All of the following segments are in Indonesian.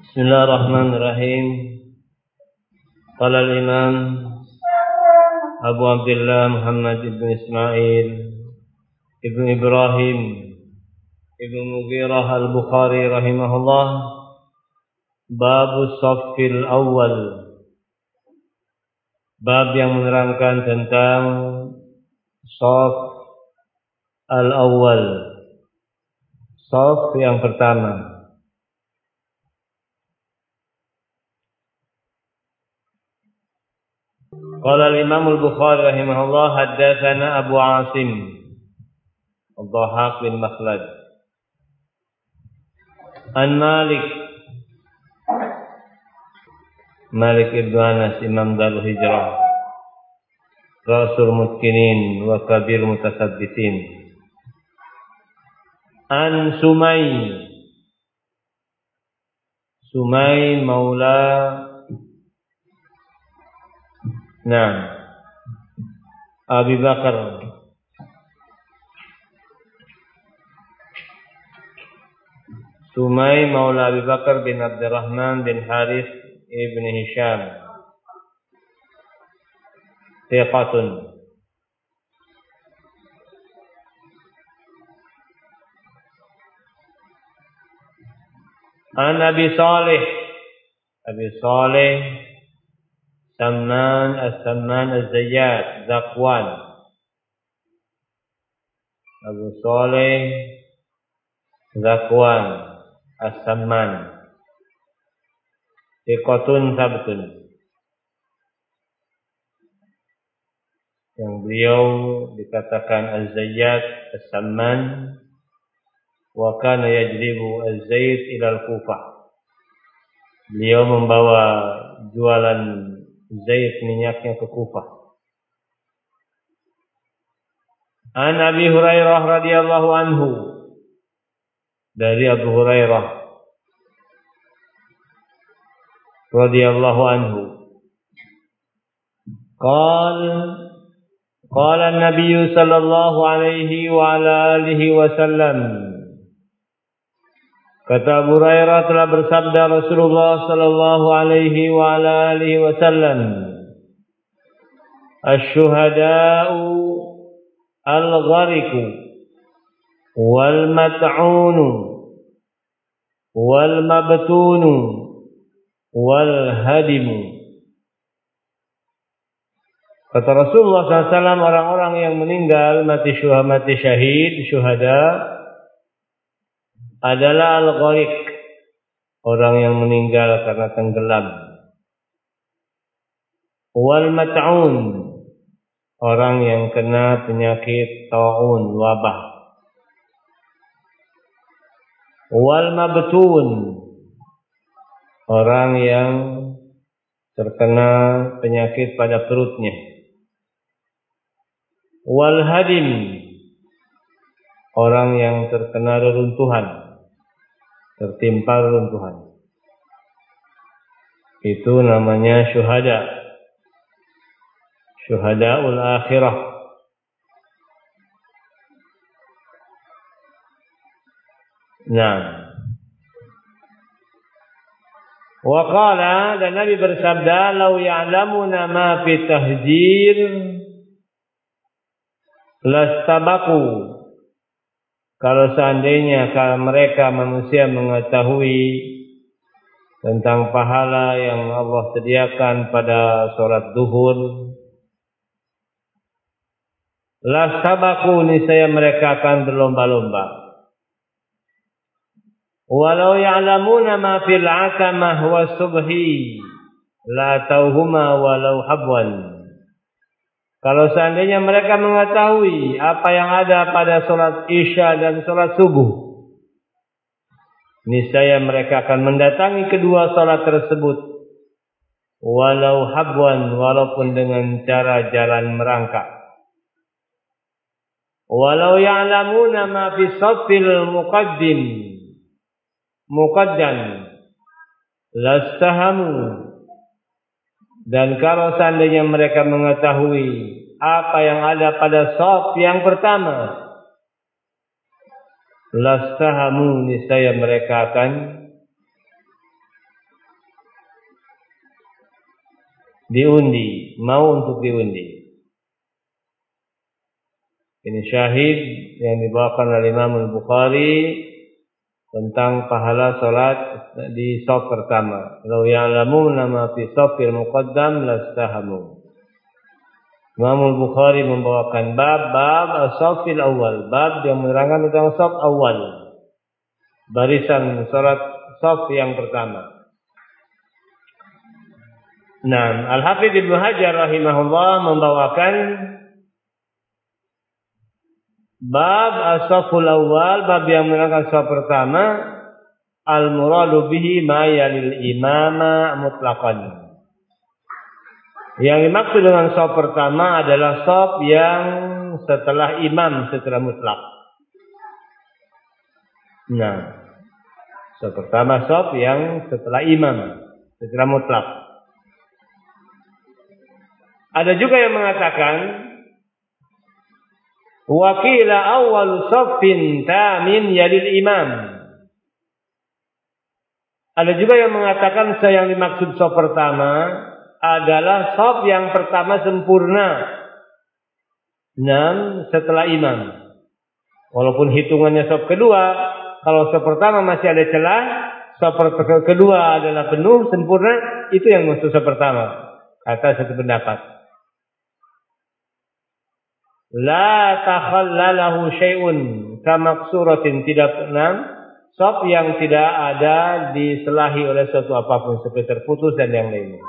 Bismillahirrahmanirrahim. Qala al-Imam Abu Abdullah Muhammad ibn Ismail ibn Ibrahim ibn Mughirah al-Bukhari rahimahullah, Babu Shaffil Awal, bab yang menerangkan tentang Shaff al-Awwal, Shaff yang pertama. Qala al-Imam al-Bukhari rahimahullah, haddatsana Abu Asim Ad-Dhahhak bin Makhlad an Malik ibn Anas, Imam Darul Hijrah, Rasul Mutkinin wa Kabir Mutasabbitin, an Sumay Maula Abi Bakar Sumay Maula Abi Bakar bin Abdurrahman bin Harith ibn Hisham, thiqatun. An Abi Salih Samman Az-Zayyat Zakwan, Abu Salih Zakwan As-Samman, thiqatun sabtun, yang beliau dikatakan Az-Zayyat As-Samman, wa kana yajlibu az-zait ila al-Kufah. Beliau membawa jualan zait minyaknya ke Kufah. An Abi Hurairah radhiyallahu anhu, dari Abu Hurairah radhiyallahu anhu, qala an-nabiy sallallahu alaihi wa ala alihi wasallam, kata Abu Hurairah, telah bersabda Rasulullah sallallahu alaihi wa ala alihi wasallam, asy-syuhada'u al-ghariqu wal mat'unu wal mabtunu wal hadimu. Kata Rasulullah SAW, orang-orang yang meninggal mati syahid, syuhada, adalah al-ghariq, orang yang meninggal karena tenggelam. Wal mat'un, orang yang kena penyakit taun, wabah. Wal mabtun, orang yang terkena penyakit pada perutnya. Wal hadim, orang yang terkena reruntuhan, tertimpa reruntuhan. Itu namanya syuhada, syuhadaul akhirah. Wa qala, dan Nabi bersabda, law ya'lamuna ma fi tahjir lastabaku, kalau seandainya mereka manusia mengetahui tentang pahala yang Allah sediakan pada sholat duhur, lastabaku, niscaya mereka akan berlomba-lomba. Walau ya'lamuna ma fil 'atamah wa subhi la tauhuma walau habwan, kalau seandainya mereka mengetahui apa yang ada pada sholat isya dan sholat subuh, niscaya mereka akan mendatangi kedua sholat tersebut, walau habwan, walaupun dengan cara jalan merangkak. Walau ya'lamuna ma fi shaffil muqaddam lastahamu, dan kalau seandainya mereka mengetahui apa yang ada pada shaf yang pertama, lastahamu, niscaya mereka akan diundi, mau untuk diundi. Ini syahid yang dibawakan oleh Imam Al-Bukhari tentang pahala salat di shaf pertama. Law ya'lamuna ma fi shafil muqaddam lastahamu. Imam Al-Bukhari membawakan bab as-shafil awal, bab yang menerangkan tentang shaf awal, barisan salat shaf yang pertama. Nah, Al-Hafidz Ibnu Hajar rahimahullah membawakan bab as-shaful awal, bab yang menerangkan shaf pertama, al-muradu bihi ma yalil imama mutlaqan. Yang dimaksud dengan shaf pertama adalah shaf yang setelah imam secara mutlak. Nah, shaf pertama shaf yang setelah imam secara mutlak. Ada juga yang mengatakan wa qila awwalu shaffin tamin yalil imam. Ada juga yang mengatakan yang dimaksud shaf pertama adalah shaf yang pertama sempurna, 6 setelah imam. Walaupun hitungannya shaf kedua, kalau shaf pertama masih ada celah, shaf kedua adalah penuh sempurna, itu yang maksud shaf pertama. Kata satu pendapat. La takhallalahu syai'un kamaksuratin, tidak shaf yang tidak ada diselahi oleh suatu apapun seperti terputus dan yang lainnya.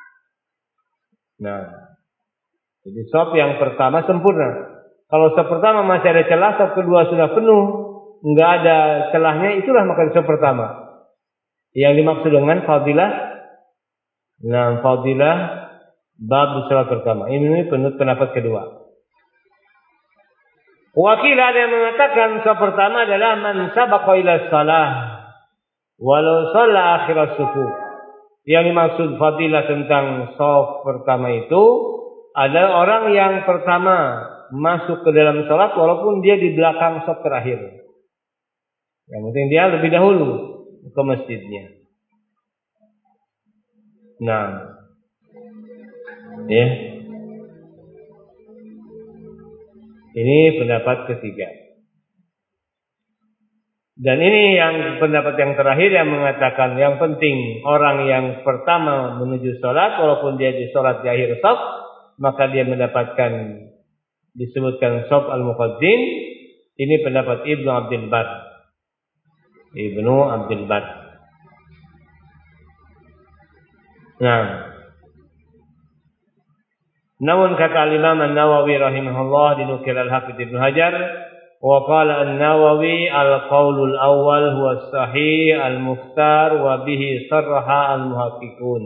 Nah, jadi shaf yang pertama sempurna. Kalau shaf pertama masih ada celah, shaf kedua sudah penuh, enggak ada celahnya, itulah maka shaf pertama. Yang dimaksud dengan fadilah, nah fadilah bab salat pertama. Ini pendapat kedua. Wakil ada yang mengatakan shaf pertama adalah man sabaqa ila shalah walau shalla akhiras sufuf. Yang dimaksud fadilah tentang shaf pertama itu adalah orang yang pertama masuk ke dalam salat walaupun dia di belakang shaf terakhir. Yang penting dia lebih dahulu ke masjidnya. Nah, ya. Ini pendapat ketiga. Dan ini yang pendapat yang terakhir yang mengatakan yang penting orang yang pertama menuju sholat walaupun dia di sholat di akhir shaf, maka dia mendapatkan disebutkan shaf al-muqaddim. Ini pendapat Ibnu Abdul Bar. Ibnu Abdul Bar. Nah, namun kata Imam An-Nawawi rahimahullah dinukil Al-Hafidz Ibnu Hajar, wa qala An-Nawawi al-qaulul awal huwa sahih al-mukhtar wa bihi sarraha al-muhaqqiqun.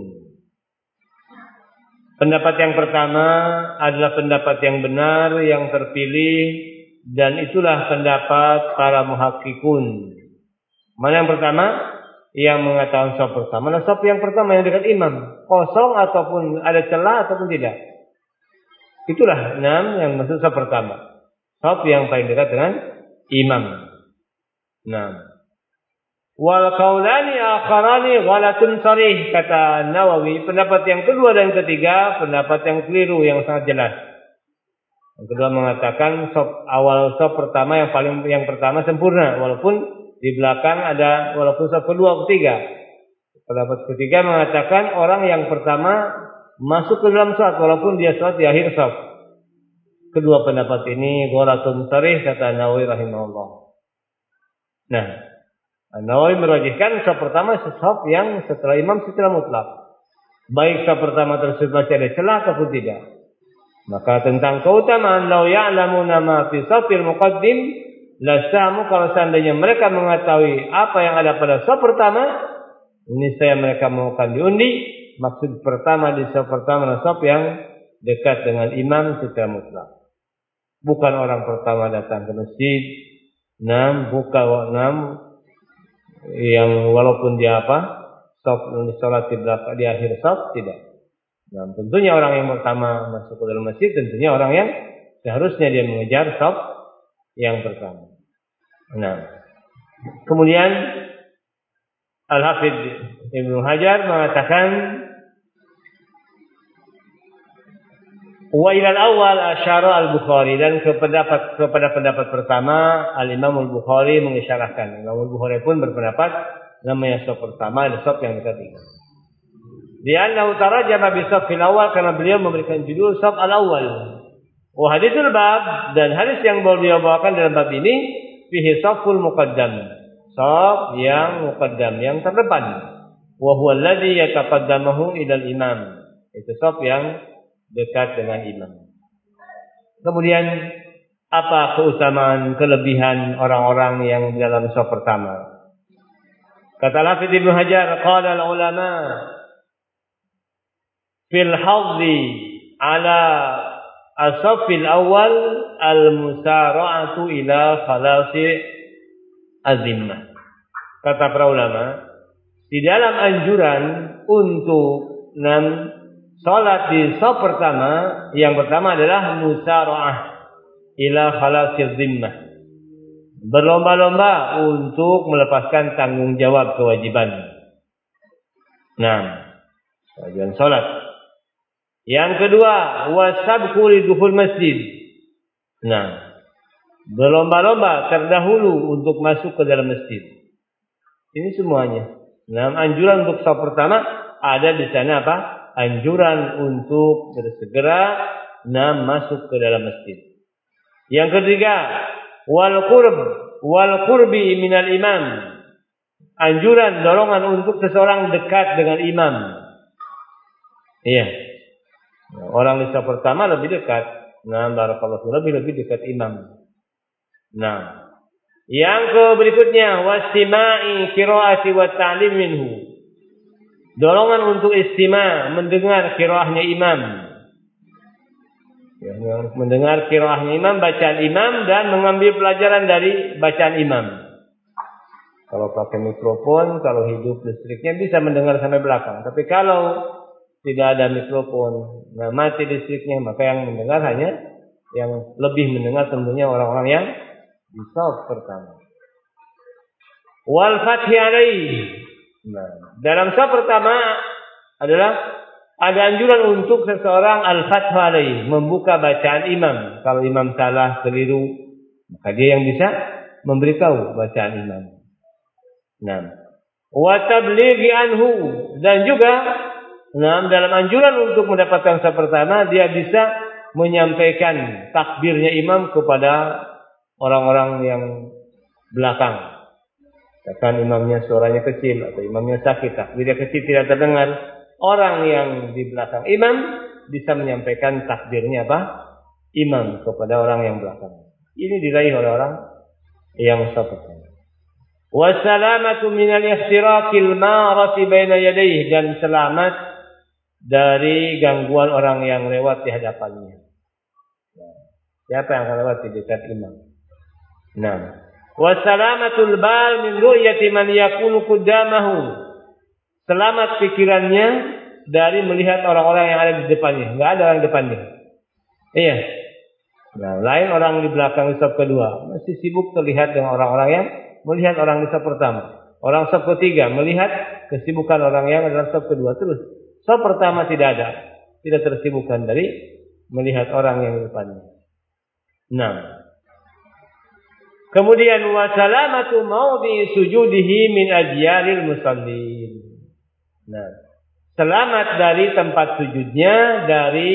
Pendapat yang pertama adalah pendapat yang benar, yang terpilih, dan itulah pendapat para muhaqqiqun. Mana yang pertama? Yang mengatakan shaf pertama. Nah, shaf yang pertama yang dekat imam, kosong ataupun ada celah ataupun tidak. Itulah 6 yang maksud shaf pertama. Shaf yang paling dekat dengan imam. Nah, wal qaulani akharani ghalatun sarih, kata Nawawi. Pendapat yang kedua dan ketiga pendapat yang keliru yang sangat jelas. Yang kedua mengatakan awal shaf pertama yang pertama sempurna walaupun di belakang ada walaupun shaf kedua ketiga. Pendapat ketiga mengatakan orang yang pertama masuk ke dalam salat walaupun dia salat di akhir shaf. Kedua pendapat ini ghalatun sarih, kata Nawawi rahimahullah. Nah, Nawawi merajihkan shaf pertama shaf yang setelah imam secara mutlak. Baik shaf pertama tersebut masih ada celah ataupun tidak. Maka tentang keutamaan law ya'lamuna ma fi shafil muqaddim lastahamu, kalau seandainya mereka mengetahui apa yang ada pada shaf pertama, ini saya mereka mau akan diundi. Maksud pertama di shaf pertama adalah shaf yang dekat dengan imam secara mutlak. Bukan orang pertama datang ke masjid, bukan yang walaupun dia shaf salat di akhir shaf, tidak. Nah, tentunya orang yang pertama masuk ke dalam masjid tentunya orang yang seharusnya dia mengejar shaf yang pertama. Nah, kemudian Al-Hafidz Ibnu Hajar mengatakan Wa ilal awal asyara al-Bukhari, dan kepada pendapat pertama al-Imam al-Bukhari mengisyarahkan. Imam al-Bukhari pun berpendapat namanya shaf pertama dan shaf yang ketiga. Li'annahu tarajama bi shafil awal, karena beliau memberikan judul shaf al-awwal. Wa haditsul bab, dan hadis yang beliau bawakan dalam bab ini fihi shaful muqaddam. Shaf yang muqaddam, yang terdepan. Wa huwa alladhi yataqaddamahu ila al-imam. Itu shaf yang dekat dengan imam. Kemudian apa keutamaan, kelebihan orang-orang yang dalam shaf pertama? Kata Hafidz Ibnu Hajar, qala al-ulama fil hadhi ala as-saffil awal al-musara'atu ila khalasi az-zimmah. Kata para ulama, di dalam anjuran untuk salat di shaf pertama, yang pertama adalah musara'ah ila khalasi az-zimmah. Berlomba-lomba untuk melepaskan tanggung jawab kewajiban. Kewajiban salat. Yang kedua, wasabqu lidukhul masjid. Berlomba-lomba terdahulu untuk masuk ke dalam masjid. Ini semuanya. Anjuran untuk shaf pertama ada di sana apa? Anjuran untuk bersegera masuk ke dalam masjid. Yang ketiga, wal qurbi minal imam. Anjuran, dorongan untuk seseorang dekat dengan imam. Iya. Orang di shaf pertama lebih dekat. Barakallahu lebih dekat imam. Yang berikutnya, wastima'i qiraati wa ta'lim minhu. Dorongan untuk istima', mendengar qiraahnya imam. Mendengar qiraahnya imam, bacaan imam, dan mengambil pelajaran dari bacaan imam. Kalau pakai mikrofon, kalau hidup listriknya bisa mendengar sampai belakang. Tapi kalau tidak ada mikrofon, mati listriknya, maka yang mendengar hanya, yang lebih mendengar tentunya orang-orang yang di shaf pertama. Wal fathi alaihi. Dalam shaf pertama adalah ada anjuran untuk seseorang al-fathu alaihi, membuka bacaan imam. Kalau imam salah, keliru, maka dia yang bisa memberitahu bacaan imam. Wa tablighi anhu, dan juga dalam anjuran untuk mendapatkan shaf pertama, dia bisa menyampaikan takbirnya imam kepada orang-orang yang belakang. Katakan imamnya suaranya kecil atau imamnya sakit, takbirnya kecil tidak terdengar, orang yang di belakang imam bisa menyampaikan takbirnya imam kepada orang yang belakang. Ini diraih oleh orang yang shaf pertama. Wassalamatu minal ihtirakil marati baina yadayhi, dan selamat dari gangguan orang yang lewat di hadapannya. Siapa yang akan lewat di dekat imam? Wassalamatul bal min ru'yati man yakunu qaddamahu. Selamat pikirannya dari melihat orang-orang yang ada di depannya. Enggak ada orang di depannya. Iya. Lain orang di belakang di shaf kedua, masih sibuk terlihat dengan orang-orang yang melihat orang di shaf pertama. Orang shaf ketiga melihat kesibukan orang yang dalam shaf kedua terus. Shaf pertama tidak tersibukkan dari melihat orang yang di depannya. Kemudian wasalamatu maudhi sujudihi min ajyalil musallin. Selamat dari tempat sujudnya dari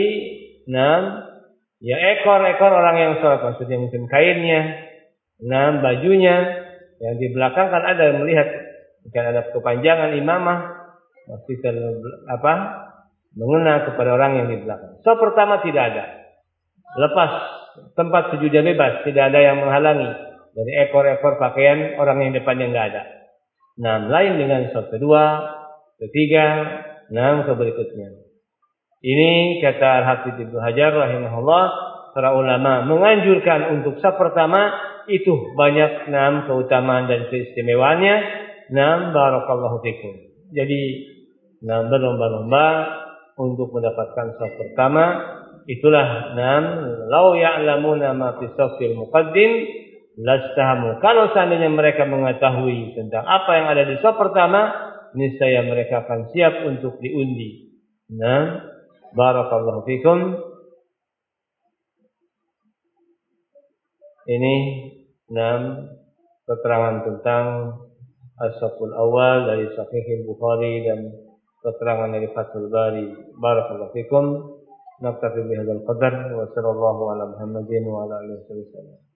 ekor-ekor orang yang salat, maksudnya mungkin kainnya, bajunya. Yang di belakang kan ada yang melihat, mungkin ada kepanjangan imamah, masih mengena kepada orang yang di belakang. Shaf pertama tidak ada. Lepas tempat sujudnya bebas, tidak ada yang menghalangi dari ekor-ekor pakaian orang yang depannya enggak ada. Lain dengan shaf kedua, ketiga, ke berikutnya. Ini kata Hafidz Ibnu Hajar rahimahullah, para ulama menganjurkan untuk shaf pertama itu banyak keutamaan dan keistimewaannya. Barakallahu fikum. Jadi berlomba-lomba untuk mendapatkan shaf pertama. Itulah lau ya'lamuna ma fi shaffil muqaddim lastahamu. Kalau seandainya mereka mengetahui tentang apa yang ada di shaf pertama, niscaya mereka akan siap untuk diundi. Barakallahu fikum. Ini 6 keterangan tentang As-Saful Awal dari Sahih Bukhari dan keterangan dari Fathul Bari. Barakallahu fikum. Naktafi bihadzal qadar wa sallallahu ala Muhammadin wa ala alihi wasallam.